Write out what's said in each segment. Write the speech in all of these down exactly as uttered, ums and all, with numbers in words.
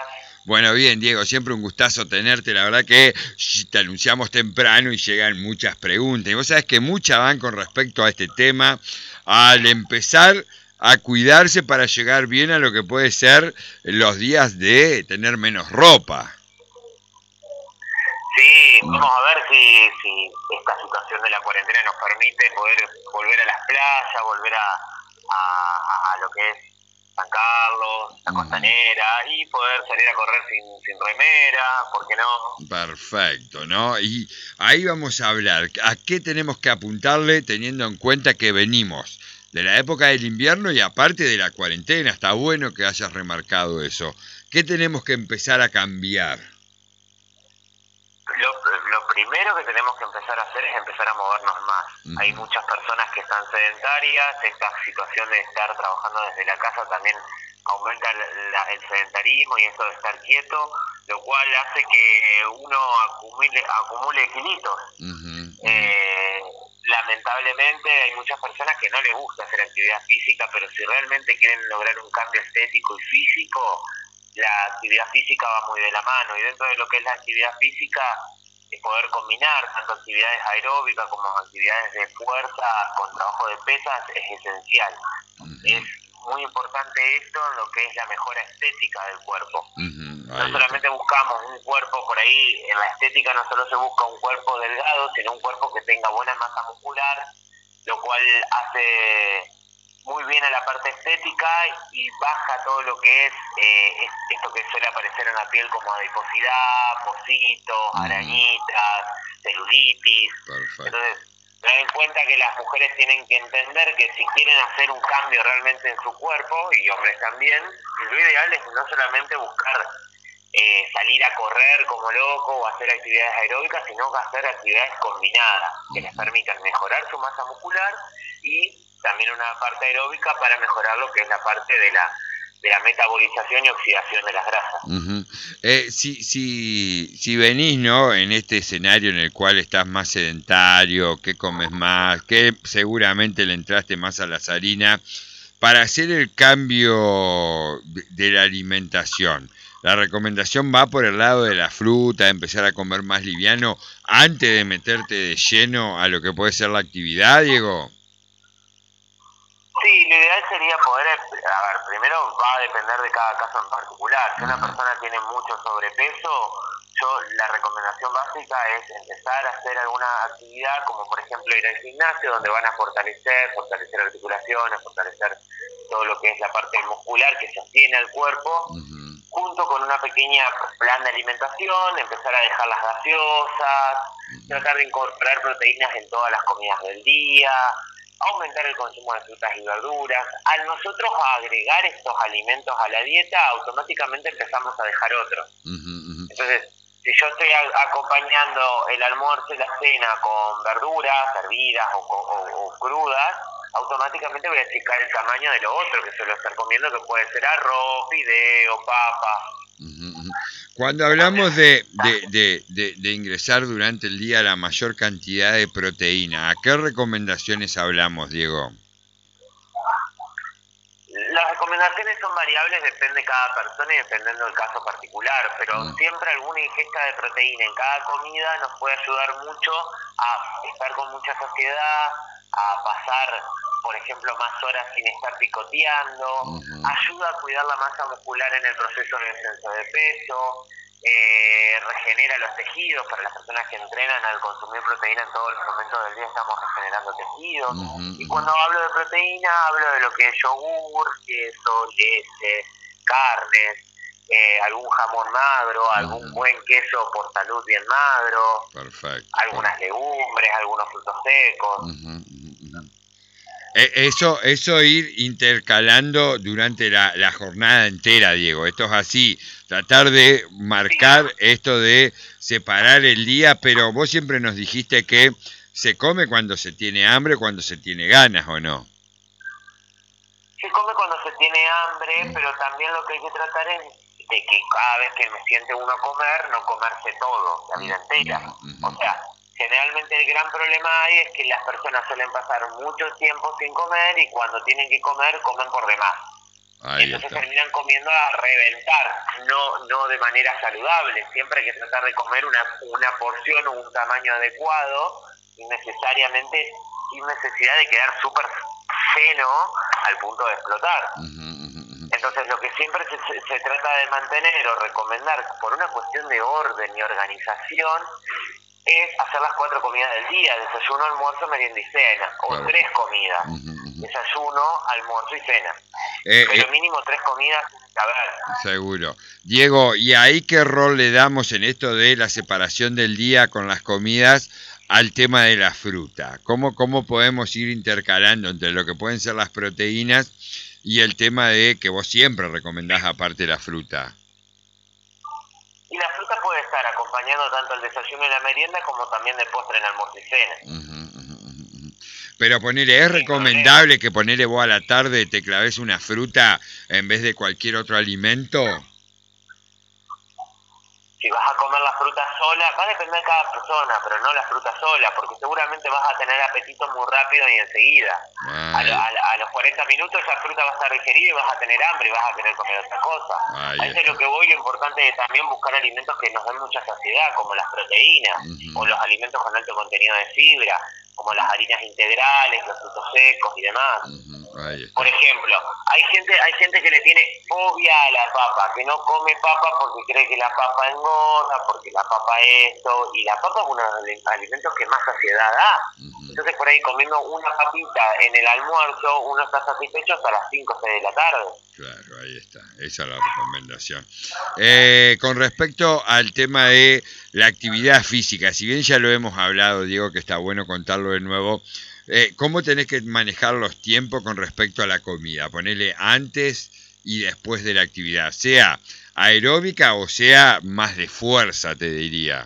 Bueno, bien, Diego, siempre un gustazo tenerte. La verdad que te anunciamos temprano y llegan muchas preguntas. Y vos sabés que muchas van con respecto a este tema, al empezar a cuidarse para llegar bien a lo que puede ser los días de tener menos ropa. Sí, vamos a ver si, si esta situación de la cuarentena nos permite poder volver a las playas, volver a, a, a lo que es San Carlos, la Costanera, y poder salir a correr sin, sin remera, ¿por qué no? Perfecto, ¿no? Y ahí vamos a hablar. ¿A qué tenemos que apuntarle teniendo en cuenta que venimos de la época del invierno y aparte de la cuarentena? Está bueno que hayas remarcado eso. ¿Qué tenemos que empezar a cambiar? Lo, lo primero que tenemos que empezar a hacer es empezar a movernos más. Uh-huh. Hay muchas personas que están sedentarias, esta situación de estar trabajando desde la casa también aumenta la, la, el sedentarismo y esto de estar quieto, lo cual hace que uno acumule, acumule kilitos. Uh-huh. Eh, lamentablemente hay muchas personas que no les gusta hacer actividad física, pero si realmente quieren lograr un cambio estético y físico, la actividad física va muy de la mano, y dentro de lo que es la actividad física, poder combinar tanto actividades aeróbicas como actividades de fuerza con trabajo de pesas es esencial. Uh-huh. Es muy importante esto en lo que es la mejora estética del cuerpo. Uh-huh. No solamente buscamos un cuerpo por ahí, en la estética no solo se busca un cuerpo delgado, sino un cuerpo que tenga buena masa muscular, lo cual hace muy bien a la parte estética y baja todo lo que es, eh, es esto que suele aparecer en la piel como adiposidad, pocitos, arañitas, celulitis. Perfecto. Entonces, ten en cuenta que las mujeres tienen que entender que si quieren hacer un cambio realmente en su cuerpo, y hombres también, lo ideal es no solamente buscar eh, salir a correr como loco o hacer actividades aeróbicas, sino que hacer actividades combinadas que les permitan mejorar su masa muscular y también una parte aeróbica para mejorar lo que es la parte de la de la metabolización y oxidación de las grasas. Uh-huh. Eh, si, si, si venís, ¿no?, en este escenario en el cual estás más sedentario, que comes más, que seguramente le entraste más a las harinas, para hacer el cambio de, de la alimentación, la recomendación va por el lado de la fruta, de empezar a comer más liviano, antes de meterte de lleno a lo que puede ser la actividad, Diego. Sí, lo ideal sería poder, a ver, primero va a depender de cada caso en particular. Si una persona tiene mucho sobrepeso, yo la recomendación básica es empezar a hacer alguna actividad, como por ejemplo ir al gimnasio, donde van a fortalecer, fortalecer articulaciones, fortalecer todo lo que es la parte muscular que sostiene al cuerpo, uh-huh. junto con una pequeña plan de alimentación, empezar a dejar las gaseosas, uh-huh. tratar de incorporar proteínas en todas las comidas del día, aumentar el consumo de frutas y verduras. Al nosotros agregar estos alimentos a la dieta, automáticamente empezamos a dejar otros. Uh-huh, uh-huh. Entonces, si yo estoy a- acompañando el almuerzo y la cena con verduras hervidas o, o, o crudas, automáticamente voy a checar el tamaño de lo otro que suelo estar comiendo, que puede ser arroz, fideo, papa. Uh-huh. Cuando hablamos de, de, de, de, de ingresar durante el día la mayor cantidad de proteína, ¿a qué recomendaciones hablamos, Diego? Las recomendaciones son variables, depende de cada persona y dependiendo del caso particular, pero mm. siempre alguna ingesta de proteína en cada comida nos puede ayudar mucho a estar con mucha saciedad, a pasar, por ejemplo, más horas sin estar picoteando, uh-huh. ayuda a cuidar la masa muscular en el proceso de descenso de peso, eh, regenera los tejidos. Para las personas que entrenan, al consumir proteína en todos los momentos del día estamos regenerando tejidos. Uh-huh. Y cuando hablo de proteína, hablo de lo que es yogur, queso, leche, carnes, eh, algún jamón magro, uh-huh. algún buen queso por salud bien magro, perfecto, algunas perfecto. legumbres, algunos frutos secos. Uh-huh. Eso, eso ir intercalando durante la, la jornada entera, Diego. Esto es así, tratar de marcar sí. esto de separar el día, pero vos siempre nos dijiste que se come cuando se tiene hambre, cuando se tiene ganas, ¿o no? Se come cuando se tiene hambre, mm. pero también lo que hay que tratar es de que cada vez que me siente uno a comer, no comerse todo, la vida entera. Mm. O sea, generalmente el gran problema ahí es que las personas suelen pasar mucho tiempo sin comer y cuando tienen que comer, comen por demás. Ahí entonces está. terminan comiendo a reventar, no no de manera saludable. Siempre hay que tratar de comer una, una porción o un tamaño adecuado, innecesariamente, sin necesidad de quedar súper seno al punto de explotar. Uh-huh, uh-huh. Entonces lo que siempre se, se trata de mantener o recomendar por una cuestión de orden y organización es hacer las cuatro comidas del día: desayuno, almuerzo, merienda y cena, o Claro. tres comidas, Uh-huh, uh-huh. desayuno, almuerzo y cena, Eh, pero eh, mínimo tres comidas tiene que haber. seguro. Diego, ¿y ahí qué rol le damos en esto de la separación del día con las comidas al tema de la fruta? ¿Cómo, cómo podemos ir intercalando entre lo que pueden ser las proteínas y el tema de que vos siempre recomendás aparte la fruta? Y la fruta puede estar acompañando tanto el desayuno y la merienda como también de postre en almuerzo y cena. Uh-huh, uh-huh, uh-huh. Pero ponele, ¿es Sin recomendable problema. que ponele vos a la tarde te claves una fruta en vez de cualquier otro alimento? Si vas a comer la fruta sola, va a depender de cada persona, pero no la fruta sola, porque seguramente vas a tener apetito muy rápido y enseguida. A, lo, Ahí, a, a los cuarenta minutos esa fruta va a estar digerida y vas a tener hambre y vas a querer comer otra cosa. ahí A eso es está. lo que voy. Lo importante es también buscar alimentos que nos den mucha saciedad, como las proteínas, Uh-huh. o los alimentos con alto contenido de fibra, como las harinas integrales, los frutos secos y demás. Uh-huh. Ahí está. Por ejemplo, hay gente hay gente que le tiene fobia a la papa, que no come papa porque cree que la papa engorda, porque la papa esto, y la papa es uno de los alimentos que más saciedad da. Uh-huh. Entonces por ahí comiendo una papita en el almuerzo, uno está satisfecho hasta las cinco o seis de la tarde. Claro, ahí está. Esa es la recomendación. Eh, con respecto al tema de la actividad física, si bien ya lo hemos hablado, Diego, que está bueno contarlo de nuevo, eh, ¿cómo tenés que manejar los tiempos con respecto a la comida? Ponerle antes y después de la actividad, sea aeróbica o sea más de fuerza, te diría.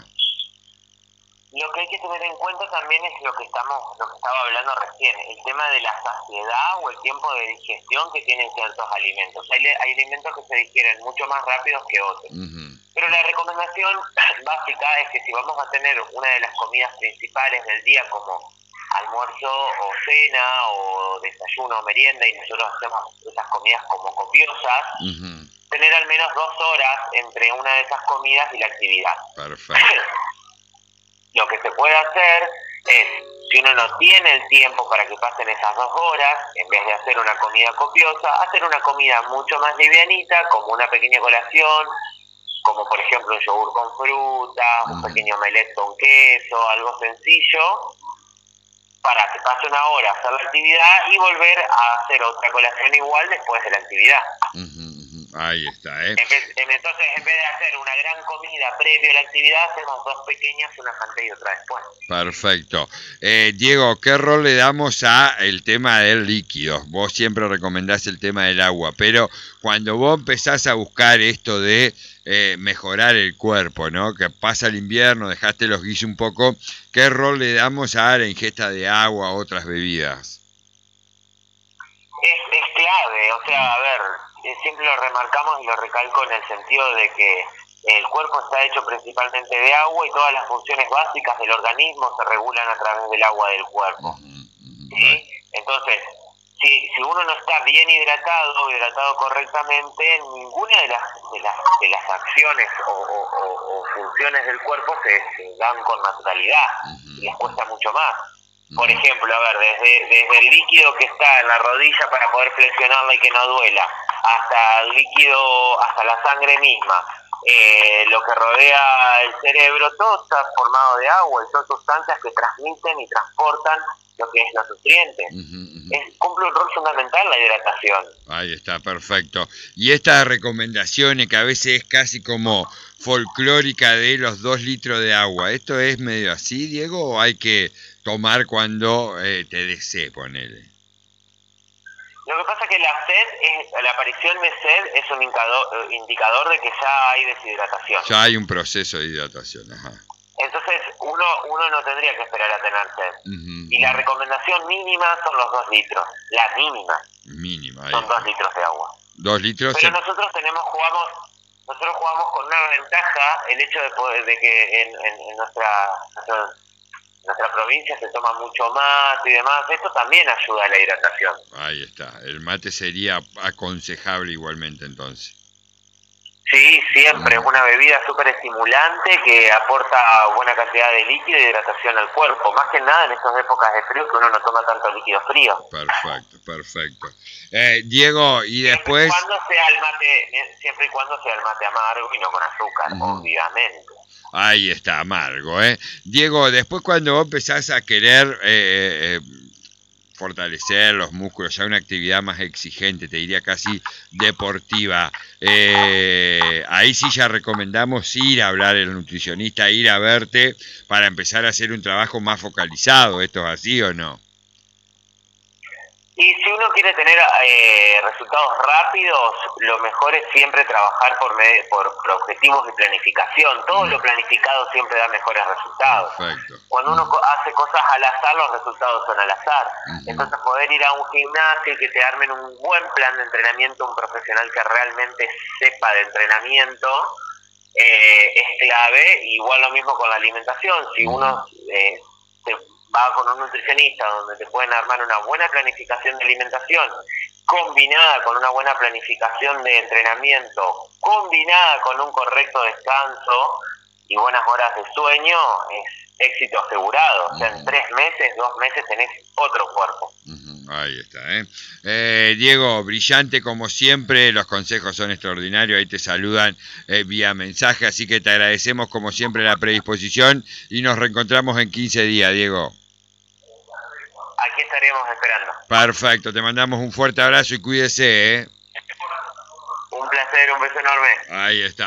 Lo que hay que tener en cuenta también es lo que estamos, lo que estaba hablando recién, el tema de la saciedad o el tiempo de digestión que tienen ciertos alimentos. Hay, hay alimentos que se digieren mucho más rápidos que otros. Uh-huh. Pero la recomendación básica es que si vamos a tener una de las comidas principales del día como almuerzo o cena o desayuno o merienda, y nosotros hacemos esas comidas como copiosas, Uh-huh. tener al menos dos horas entre una de esas comidas y la actividad. Perfecto. Lo que se puede hacer es, si uno no tiene el tiempo para que pasen esas dos horas, en vez de hacer una comida copiosa, hacer una comida mucho más livianita, como una pequeña colación, como por ejemplo un yogur con fruta, un pequeño omelette con queso, algo sencillo, para que pase una hora, hacer la actividad y volver a hacer otra colación igual después de la actividad. Uh-huh, uh-huh. Ahí está, ¿eh? En vez, entonces, en vez de hacer una gran comida previo a la actividad, hacemos dos pequeñas, una antes y otra después. Perfecto. Eh, Diego, ¿qué rol le damos a el tema del líquido? Vos siempre recomendás el tema del agua, pero cuando vos empezás a buscar esto de eh, mejorar el cuerpo, ¿no? Que pasa el invierno, dejaste los guisos un poco, ¿qué rol le damos a la ingesta de agua o otras bebidas? Es, es clave, o sea, a ver, siempre lo remarcamos y lo recalco en el sentido de que el cuerpo está hecho principalmente de agua y todas las funciones básicas del organismo se regulan a través del agua del cuerpo. ¿Sí? Entonces, si, si uno no está bien hidratado, hidratado correctamente, ninguna de las de las, de las acciones o, o, o, o funciones del cuerpo se, se dan con naturalidad y les cuesta mucho más. Por ejemplo, a ver, desde, desde el líquido que está en la rodilla para poder flexionarla y que no duela, hasta el líquido, hasta la sangre misma, eh, lo que rodea el cerebro, todo está formado de agua y son sustancias que transmiten y transportan lo que es los nutrientes. Uh-huh, uh-huh. Es, cumple un rol fundamental la hidratación. Ahí está, perfecto. Y estas recomendaciones que a veces es casi como folclórica de los dos litros de agua, ¿esto es medio así, Diego, o hay que tomar cuando eh, te dé sed, ponele? Lo que pasa es que la sed, es, la aparición de sed es un indicador, indicador de que ya hay deshidratación. Ya hay un proceso de hidratación, ajá. Entonces uno uno no tendría que esperar a tener sed. Uh-huh. Y la recomendación mínima son los dos litros, la mínima. Mínima. Son dos litros de agua. Dos litros. Pero se... nosotros tenemos, jugamos, nosotros jugamos con una ventaja, el hecho de poder, de que en, en, en nuestra, nuestra nuestra provincia se toma mucho mate y demás, esto también ayuda a la hidratación. Ahí está, el mate sería aconsejable igualmente entonces. Sí, siempre, es una bebida súper estimulante que aporta buena cantidad de líquido y hidratación al cuerpo, más que nada en estas épocas de frío que uno no toma tanto líquido frío. Perfecto, perfecto. Eh, Diego, y después... Siempre y, cuando sea el mate, siempre y cuando sea el mate amargo y no con azúcar, uh-huh. obviamente. Ahí está, amargo, ¿eh? Diego, después cuando vos empezás a querer... Eh, eh, fortalecer los músculos, ya una actividad más exigente, te diría casi deportiva. Eh, ahí sí ya recomendamos ir a hablar al nutricionista, ir a verte para empezar a hacer un trabajo más focalizado. ¿Esto es así o no? Y si uno quiere tener eh, resultados rápidos, lo mejor es siempre trabajar por, medio, por, por objetivos de planificación. Todo mm. lo planificado siempre da mejores resultados. Perfecto. Cuando uno mm. hace cosas al azar, los resultados son al azar. Mm-hmm. Entonces poder ir a un gimnasio y que te armen un buen plan de entrenamiento, un profesional que realmente sepa de entrenamiento, eh, es clave. Igual lo mismo con la alimentación. Si mm. uno... Eh, se, va con un nutricionista donde te pueden armar una buena planificación de alimentación combinada con una buena planificación de entrenamiento, combinada con un correcto descanso y buenas horas de sueño, es éxito asegurado. O sea, en tres meses, dos meses tenés otro cuerpo. Ahí está, ¿eh? Eh, Diego, brillante como siempre, los consejos son extraordinarios, ahí te saludan eh, vía mensaje, así que te agradecemos como siempre la predisposición y nos reencontramos en quince días, Diego. Aquí estaremos esperando. Perfecto, te mandamos un fuerte abrazo y cuídese, ¿eh? Un placer, un beso enorme. Ahí está.